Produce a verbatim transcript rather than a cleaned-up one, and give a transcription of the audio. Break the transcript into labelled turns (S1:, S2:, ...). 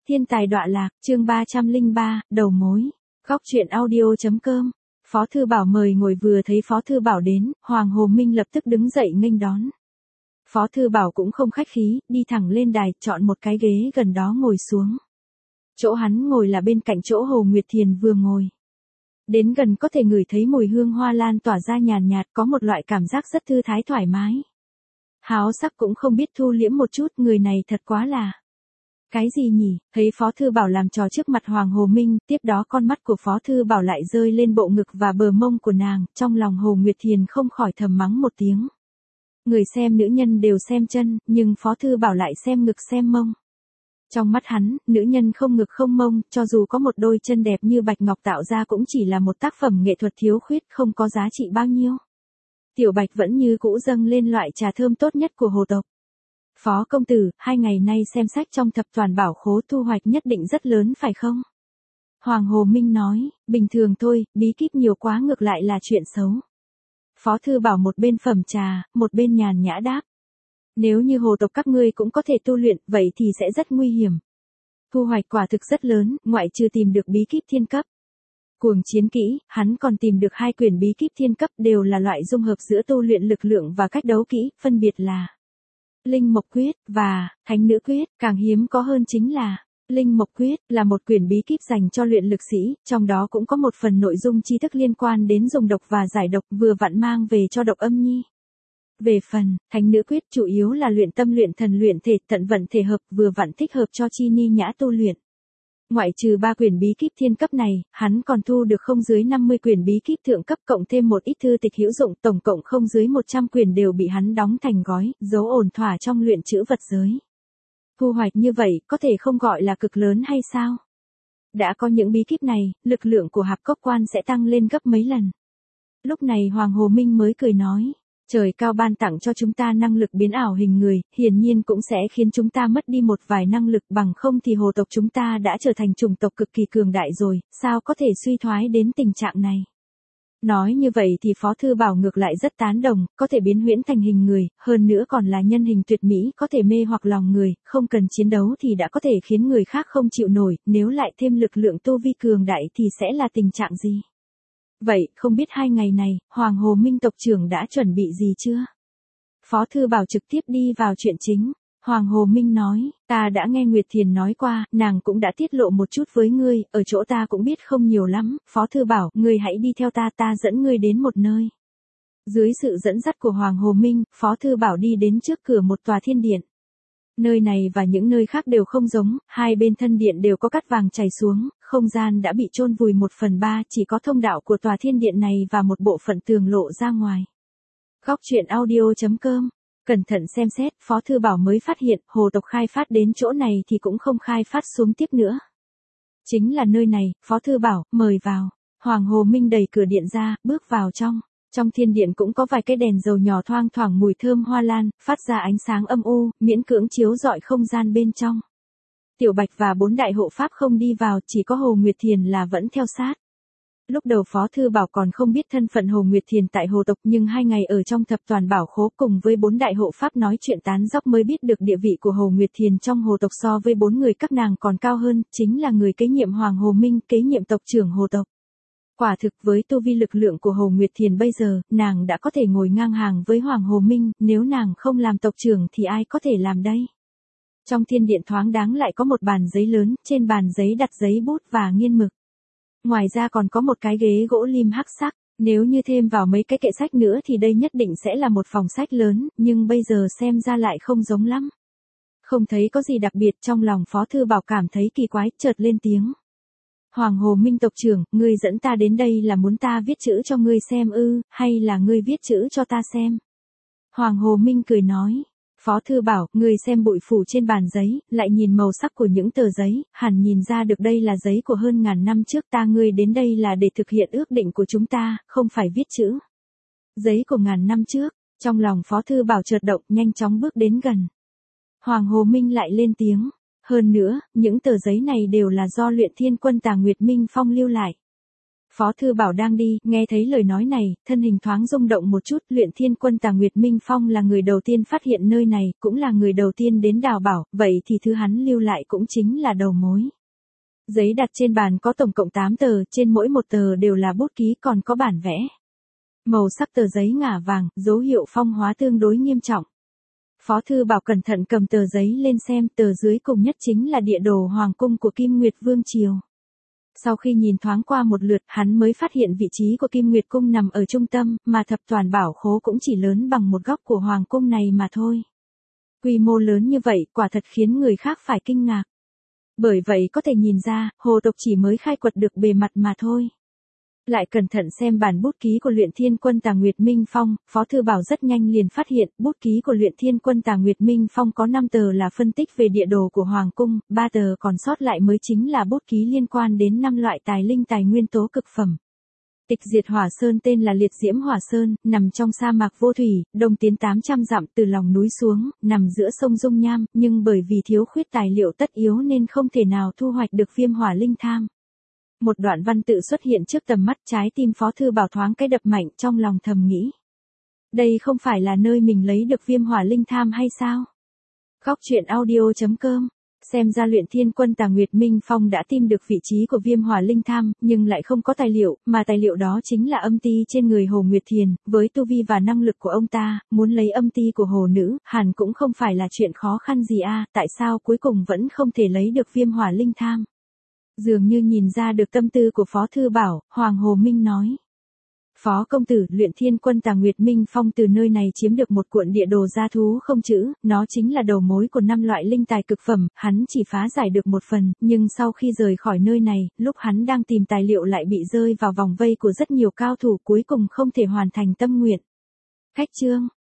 S1: Thiên tài đọa lạc, chương ba trăm lẻ ba, đầu mối. Góc truyện audio.com. Phó Thư Bảo mời ngồi, vừa thấy Phó Thư Bảo đến, Hoàng Hồ Minh lập tức đứng dậy nghênh đón. Phó Thư Bảo cũng không khách khí, đi thẳng lên đài, chọn một cái ghế gần đó ngồi xuống. Chỗ hắn ngồi là bên cạnh chỗ Hồ Nguyệt Thiền vừa ngồi. Đến gần có thể ngửi thấy mùi hương hoa lan tỏa ra nhàn nhạt, có một loại cảm giác rất thư thái thoải mái. Háo sắc cũng không biết thu liễm một chút, người này thật quá là... Cái gì nhỉ? Thấy Phó Thư Bảo làm trò trước mặt Hoàng Hồ Minh, tiếp đó con mắt của Phó Thư Bảo lại rơi lên bộ ngực và bờ mông của nàng, trong lòng Hồ Nguyệt Thiền không khỏi thầm mắng một tiếng. Người xem nữ nhân đều xem chân, nhưng Phó Thư Bảo lại xem ngực xem mông. Trong mắt hắn, nữ nhân không ngực không mông, cho dù có một đôi chân đẹp như bạch ngọc tạo ra cũng chỉ là một tác phẩm nghệ thuật thiếu khuyết, không có giá trị bao nhiêu. Tiểu Bạch vẫn như cũ dâng lên loại trà thơm tốt nhất của hồ tộc. Phó công tử, hai ngày nay xem sách trong thập toàn bảo khố thu hoạch nhất định rất lớn phải không? Hoàng Hồ Minh nói, bình thường thôi, bí kíp nhiều quá ngược lại là chuyện xấu. Phó Thư Bảo một bên phẩm trà, một bên nhàn nhã đáp. Nếu như hồ tộc các ngươi cũng có thể tu luyện, vậy thì sẽ rất nguy hiểm. Thu hoạch quả thực rất lớn, ngoại trừ tìm được bí kíp thiên cấp. Cuồng chiến kỹ, hắn còn tìm được hai quyển bí kíp thiên cấp, đều là loại dung hợp giữa tu luyện lực lượng và cách đấu kỹ, phân biệt là Linh Mộc Quyết và Thánh Nữ Quyết. Càng hiếm có hơn chính là Linh Mộc Quyết, là một quyển bí kíp dành cho luyện lực sĩ, trong đó cũng có một phần nội dung tri thức liên quan đến dùng độc và giải độc, vừa vặn mang về cho Độc Âm Nhi. Về phần Thánh Nữ Quyết, chủ yếu là luyện tâm luyện thần luyện thể, tận vận thể hợp, vừa vặn thích hợp cho Chi Ni Nhã tu luyện. Ngoại trừ ba quyển bí kíp thiên cấp này, hắn còn thu được không dưới năm mươi quyển bí kíp thượng cấp, cộng thêm một ít thư tịch hữu dụng, tổng cộng không dưới một trăm quyển đều bị hắn đóng thành gói, giấu ổn thỏa trong luyện chữ vật giới. Thu hoạch như vậy, có thể không gọi là cực lớn hay sao? Đã có những bí kíp này, lực lượng của Hạp Cốc Quan sẽ tăng lên gấp mấy lần. Lúc này Hoàng Hồ Minh mới cười nói. Trời cao ban tặng cho chúng ta năng lực biến ảo hình người, hiển nhiên cũng sẽ khiến chúng ta mất đi một vài năng lực, bằng không thì hồ tộc chúng ta đã trở thành chủng tộc cực kỳ cường đại rồi, sao có thể suy thoái đến tình trạng này. Nói như vậy thì Phó Thư Bảo ngược lại rất tán đồng, có thể biến huyễn thành hình người, hơn nữa còn là nhân hình tuyệt mỹ, có thể mê hoặc lòng người, không cần chiến đấu thì đã có thể khiến người khác không chịu nổi, nếu lại thêm lực lượng tu vi cường đại thì sẽ là tình trạng gì? Vậy, không biết hai ngày này, Hoàng Hồ Minh tộc trưởng đã chuẩn bị gì chưa? Phó Thư Bảo trực tiếp đi vào chuyện chính. Hoàng Hồ Minh nói, ta đã nghe Nguyệt Thiền nói qua, nàng cũng đã tiết lộ một chút với ngươi, ở chỗ ta cũng biết không nhiều lắm. Phó Thư Bảo, ngươi hãy đi theo ta, ta dẫn ngươi đến một nơi. Dưới sự dẫn dắt của Hoàng Hồ Minh, Phó Thư Bảo đi đến trước cửa một tòa thiên điện. Nơi này và những nơi khác đều không giống, hai bên thân điện đều có cát vàng chảy xuống, không gian đã bị chôn vùi một phần ba, chỉ có thông đạo của tòa thiên điện này và một bộ phận tường lộ ra ngoài. Góc truyện audio.com. Cẩn thận xem xét, Phó Thư Bảo mới phát hiện, hồ tộc khai phát đến chỗ này thì cũng không khai phát xuống tiếp nữa. Chính là nơi này, Phó Thư Bảo, mời vào. Hoàng Hồ Minh đẩy cửa điện ra, bước vào trong. Trong thiên điện cũng có vài cái đèn dầu nhỏ thoang thoảng mùi thơm hoa lan, phát ra ánh sáng âm u, miễn cưỡng chiếu rọi không gian bên trong. Tiểu Bạch và bốn đại hộ pháp không đi vào, chỉ có Hồ Nguyệt Thiền là vẫn theo sát. Lúc đầu Phó Thư Bảo còn không biết thân phận Hồ Nguyệt Thiền tại hồ tộc, nhưng hai ngày ở trong thập toàn bảo khố cùng với bốn đại hộ pháp nói chuyện tán dóc mới biết được địa vị của Hồ Nguyệt Thiền trong hồ tộc so với bốn người các nàng còn cao hơn, chính là người kế nhiệm Hoàng Hồ Minh, kế nhiệm tộc trưởng hồ tộc. Quả thực với tu vi lực lượng của Hồ Nguyệt Thiền bây giờ, nàng đã có thể ngồi ngang hàng với Hoàng Hồ Minh, nếu nàng không làm tộc trưởng thì ai có thể làm đây? Trong thiên điện thoáng đáng lại có một bàn giấy lớn, trên bàn giấy đặt giấy bút và nghiên mực. Ngoài ra còn có một cái ghế gỗ lim hắc sắc, nếu như thêm vào mấy cái kệ sách nữa thì đây nhất định sẽ là một phòng sách lớn, nhưng bây giờ xem ra lại không giống lắm. Không thấy có gì đặc biệt, trong lòng Phó Thư Bảo cảm thấy kỳ quái, chợt lên tiếng. Hoàng Hồ Minh tộc trưởng, ngươi dẫn ta đến đây là muốn ta viết chữ cho ngươi xem ư, hay là ngươi viết chữ cho ta xem? Hoàng Hồ Minh cười nói, Phó Thư Bảo, ngươi xem bụi phủ trên bàn giấy, lại nhìn màu sắc của những tờ giấy, hẳn nhìn ra được đây là giấy của hơn ngàn năm trước ta, ngươi đến đây là để thực hiện ước định của chúng ta, không phải viết chữ. Giấy của ngàn năm trước, trong lòng Phó Thư Bảo chợt động, nhanh chóng bước đến gần. Hoàng Hồ Minh lại lên tiếng. Hơn nữa, những tờ giấy này đều là do luyện thiên quân Tà Nguyệt Minh Phong lưu lại. Phó Thư Bảo đang đi, nghe thấy lời nói này, thân hình thoáng rung động một chút, Luyện Thiên Quân Tà Nguyệt Minh Phong là người đầu tiên phát hiện nơi này, cũng là người đầu tiên đến đào bảo, vậy thì thứ hắn lưu lại cũng chính là đầu mối. Giấy đặt trên bàn có tổng cộng tám tờ, trên mỗi một tờ đều là bút ký còn có bản vẽ. Màu sắc tờ giấy ngả vàng, dấu hiệu phong hóa tương đối nghiêm trọng. Phó Thư Bảo cẩn thận cầm tờ giấy lên xem, tờ dưới cùng nhất chính là địa đồ hoàng cung của Kim Nguyệt Vương Triều. Sau khi nhìn thoáng qua một lượt, hắn mới phát hiện vị trí của Kim Nguyệt Cung nằm ở trung tâm, mà thập toàn bảo khố cũng chỉ lớn bằng một góc của hoàng cung này mà thôi. Quy mô lớn như vậy, quả thật khiến người khác phải kinh ngạc. Bởi vậy có thể nhìn ra, hồ tộc chỉ mới khai quật được bề mặt mà thôi. Lại cẩn thận xem bản bút ký của Luyện Thiên Quân Tà Nguyệt Minh Phong, Phó Thư Bảo rất nhanh liền phát hiện, bút ký của Luyện Thiên Quân Tà Nguyệt Minh Phong có năm tờ là phân tích về địa đồ của Hoàng Cung, ba tờ còn sót lại mới chính là bút ký liên quan đến năm loại tài linh tài nguyên tố cực phẩm. Tịch diệt hỏa sơn tên là Liệt Diễm Hỏa Sơn, nằm trong sa mạc vô thủy, đông tiến tám trăm dặm từ lòng núi xuống, nằm giữa sông Dung Nham, nhưng bởi vì thiếu khuyết tài liệu tất yếu nên không thể nào thu hoạch được viêm hỏa linh tham. Một đoạn văn tự xuất hiện trước tầm mắt, trái tim Phó Thư Bảo thoáng cái đập mạnh, trong lòng thầm nghĩ. Đây không phải là nơi mình lấy được viêm hỏa linh tham hay sao? Góc truyện audio chấm com. Xem ra Luyện Thiên Quân Tà Nguyệt Minh Phong đã tìm được vị trí của viêm hỏa linh tham, nhưng lại không có tài liệu, mà tài liệu đó chính là âm ti trên người Hồ Nguyệt Thiền, với tu vi và năng lực của ông ta, muốn lấy âm ti của Hồ Nữ, hẳn cũng không phải là chuyện khó khăn gì a, tại sao cuối cùng vẫn không thể lấy được viêm hỏa linh tham? Dường như nhìn ra được tâm tư của Phó Thư Bảo, Hoàng Hồ Minh nói. Phó công tử, Luyện Thiên Quân Tà Nguyệt Minh Phong từ nơi này chiếm được một cuộn địa đồ gia thú không chữ, nó chính là đầu mối của năm loại linh tài cực phẩm, hắn chỉ phá giải được một phần, nhưng sau khi rời khỏi nơi này, lúc hắn đang tìm tài liệu lại bị rơi vào vòng vây của rất nhiều cao thủ, cuối cùng không thể hoàn thành tâm nguyện. Cách chương